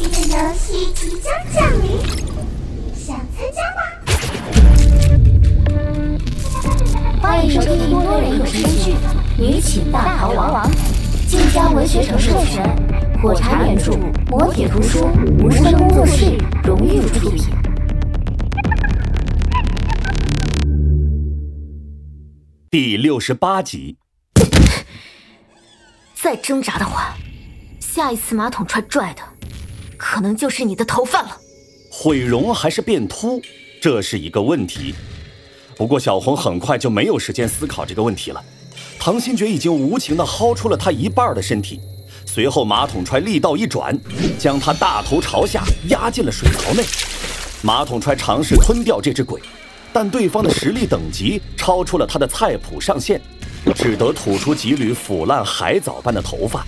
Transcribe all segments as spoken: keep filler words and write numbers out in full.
这个游戏即将降临，想参加吗？ 欢迎收听多人有声剧《女寝大逃亡》，晋江文学城授权，火柴原著，磨铁图书，无声工作室荣誉出品。 第六十八集。 再挣扎的话，下一次马桶踹拽的可能就是你的头发了。 毁容还是变秃，这是一个问题。不过小红很快就没有时间思考这个问题了。唐新觉已经无情地薅出了他一半的身体，随后马桶踹力道一转，将他大头朝下压进了水槽内。马桶踹尝试吞掉这只鬼，但对方的实力等级超出了他的菜谱上限，只得吐出几缕腐烂海藻般的头发。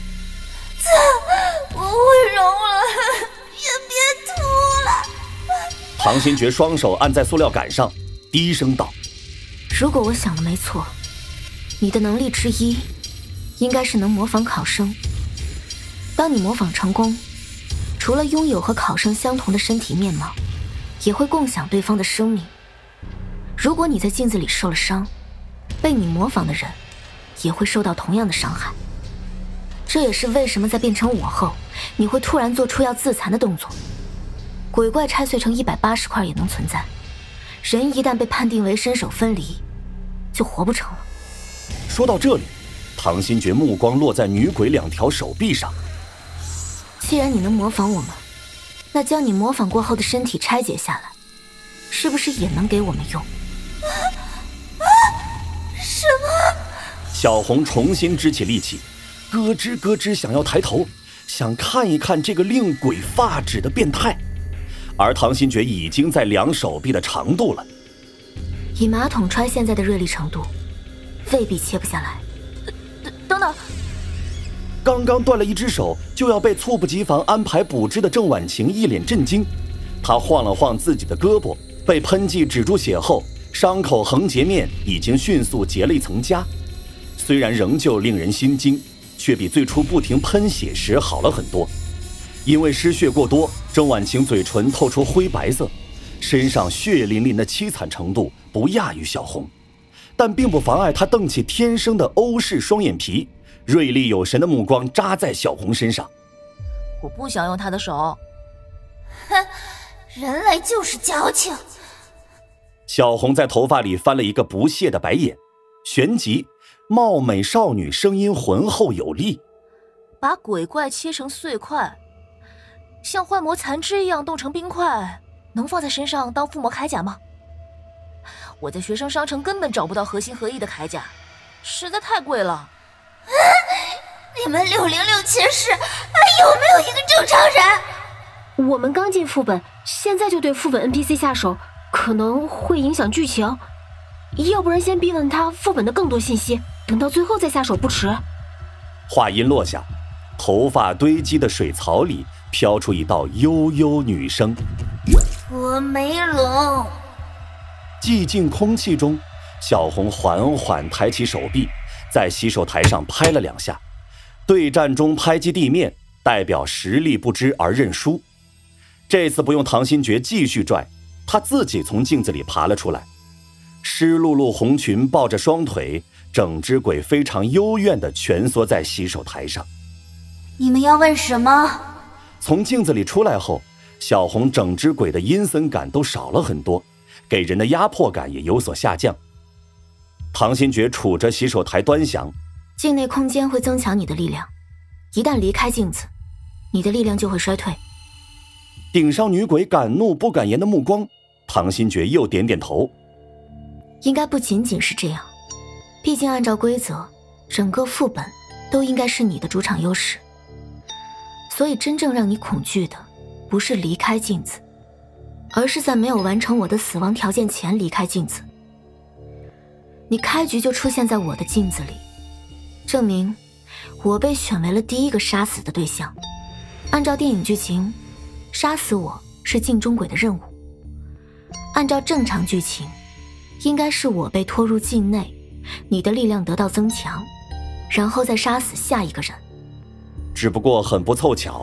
我毁容了，也别秃了。 唐新觉双手按在塑料杆上，低声道： 如果我想的没错，你的能力之一应该是能模仿考生。当你模仿成功，除了拥有和考生相同的身体面貌，也会共享对方的生命。如果你在镜子里受了伤，被你模仿的人也会受到同样的伤害。这也是为什么在变成我后，你会突然做出要自残的动作。鬼怪拆碎成一百八十块也能存在，人一旦被判定为身首分离，就活不成了。 说到这里，唐新觉目光落在女鬼两条手臂上。 既然你能模仿我们，那将你模仿过后的身体拆解下来，是不是也能给我们用？ 啊啊！什么？ 小红重新支起力气，咯吱咯吱想要抬头，想看一看这个令鬼发指的变态。而唐新觉已经在量手臂的长度了。 以马桶揣现在的锐利程度，未必切不下来。等等， 刚刚断了一只手，就要被猝不及防安排补肢的郑婉晴一脸震惊。她晃了晃自己的胳膊，被喷剂止住血后，伤口横截面已经迅速结了一层痂。虽然仍旧令人心惊，却比最初不停喷血时好了很多。因为失血过多，郑婉晴嘴唇透出灰白色，身上血淋淋的凄惨程度不亚于小红，但并不妨碍她瞪起天生的欧式双眼皮，锐利有神的目光扎在小红身上。 我不想用她的手。 哼，人类就是矫情。 小红在头发里翻了一个不屑的白眼，旋即貌美少女声音浑厚有力： 把鬼怪切成碎块，像幻魔残肢一样冻成冰块，能放在身上当附魔铠甲吗？我在学生商城根本找不到合心合意的铠甲，实在太贵了。啊、 你们六零六骑士还有没有一个正常人？ 我们刚进副本，现在就对副本 N P C 下手，可能会影响剧情。要不然先逼问他副本的更多信息，等到最后再下手不迟。 话音落下，头发堆积的水槽里飘出一道悠悠女声： 我没聋。 寂静空气中，小红缓缓抬起手臂，在洗手台上拍了两下。对战中拍击地面，代表实力不支而认输。这次不用唐新觉继续拽，他自己从镜子里爬了出来。湿漉漉红裙抱着双腿，整只鬼非常幽怨地蜷缩在洗手台上。 你们要问什么？ 从镜子里出来后，小红整只鬼的阴森感都少了很多，给人的压迫感也有所下降。唐新觉杵着洗手台端详， 镜内空间会增强你的力量，一旦离开镜子，你的力量就会衰退。 顶上女鬼敢怒不敢言的目光，唐新觉又点点头。 应该不仅仅是这样，毕竟按照规则，整个副本都应该是你的主场优势。所以真正让你恐惧的，不是离开镜子，而是在没有完成我的死亡条件前离开镜子。你开局就出现在我的镜子里，证明我被选为了第一个杀死的对象。按照电影剧情，杀死我是镜中鬼的任务。按照正常剧情，应该是我被拖入境内，你的力量得到增强，然后再杀死下一个人。 只不过很不凑巧，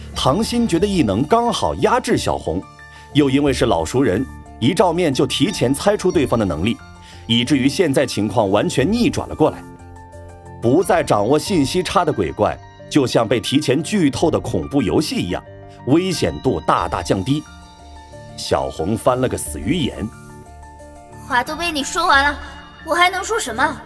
唐新觉的异能刚好压制小红，又因为是老熟人，一照面就提前猜出对方的能力，以至于现在情况完全逆转了过来。不再掌握信息差的鬼怪，就像被提前剧透的恐怖游戏一样，危险度大大降低。小红翻了个死鱼眼， 话都被你说完了，我还能说什么？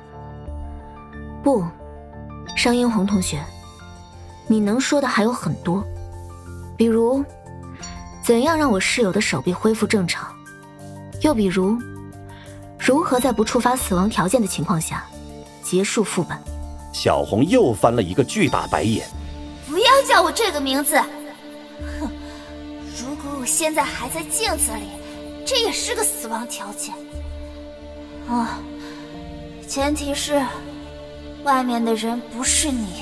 不，商嫣红同学，你能说的还有很多，比如怎样让我室友的手臂恢复正常，又比如如何在不触发死亡条件的情况下结束副本。 小红又翻了一个巨大白眼， 不要叫我这个名字。哼，如果我现在还在镜子里，这也是个死亡条件啊，前提是外面的人不是你。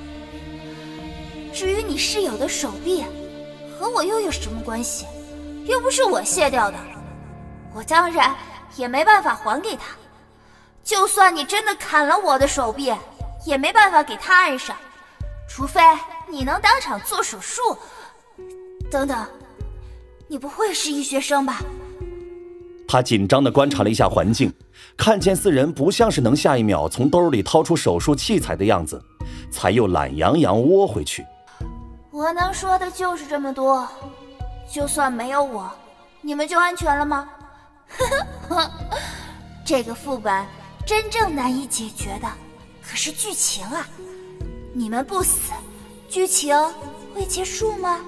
至于你室友的手臂，和我又有什么关系？又不是我卸掉的，我当然也没办法还给他。就算你真的砍了我的手臂，也没办法给他安上，除非你能当场做手术。等等，你不会是医学生吧？ 他紧张地观察了一下环境，看见四人不像是能下一秒从兜里掏出手术器材的样子，才又懒洋洋窝回去。 我能说的就是这么多，就算没有我，你们就安全了吗？这个副本真正难以解决的可是剧情啊，你们不死，剧情会结束吗？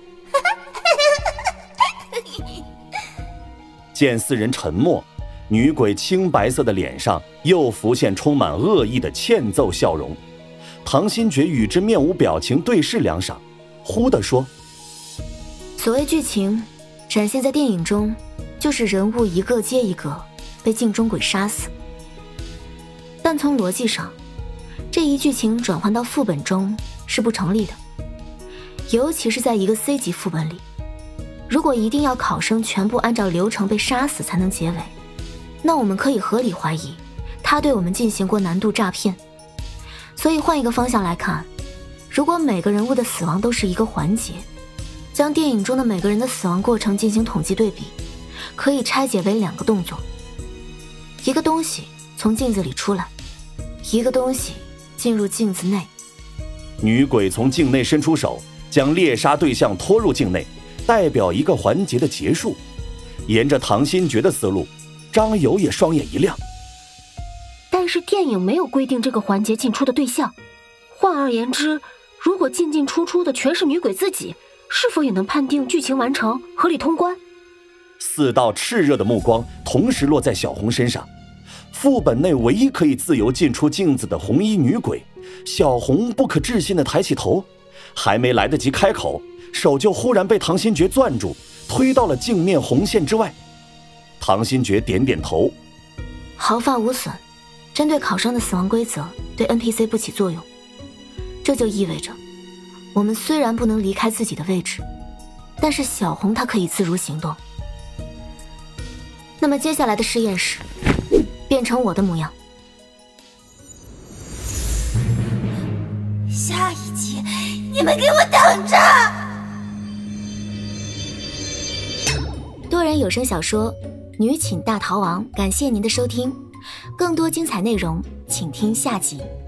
见四人沉默，女鬼青白色的脸上又浮现充满恶意的欠揍笑容。唐新觉与之面无表情对视两晌，忽地说： 所谓剧情展现在电影中，就是人物一个接一个被镜中鬼杀死，但从逻辑上，这一剧情转换到副本中是不成立的，尤其是在一个 C 级副本里，如果一定要考生全部按照流程被杀死才能结尾，那我们可以合理怀疑他对我们进行过难度诈骗。所以换一个方向来看，如果每个人物的死亡都是一个环节，将电影中的每个人的死亡过程进行统计对比，可以拆解为两个动作：一个东西从镜子里出来，一个东西进入镜子内。 女鬼从镜内伸出手，将猎杀对象拖入镜内，代表一个环节的结束。沿着唐新觉的思路，张友也双眼一亮。 但是电影没有规定这个环节进出的对象，换而言之，如果进进出出的全是女鬼自己，是否也能判定剧情完成，合理通关？ 四道炽热的目光同时落在小红身上。副本内唯一可以自由进出镜子的红衣女鬼，小红不可置信地抬起头，还没来得及开口，手就忽然被唐新觉攥住，推到了镜面红线之外。唐新觉点点头， 毫发无损，针对考生的死亡规则对 N P C 不起作用。这就意味着我们虽然不能离开自己的位置，但是小红她可以自如行动。那么接下来的实验室变成我的模样。 下一集你们给我等着！ 多人有声小说《女寝大逃亡》，感谢您的收听，更多精彩内容请听下集。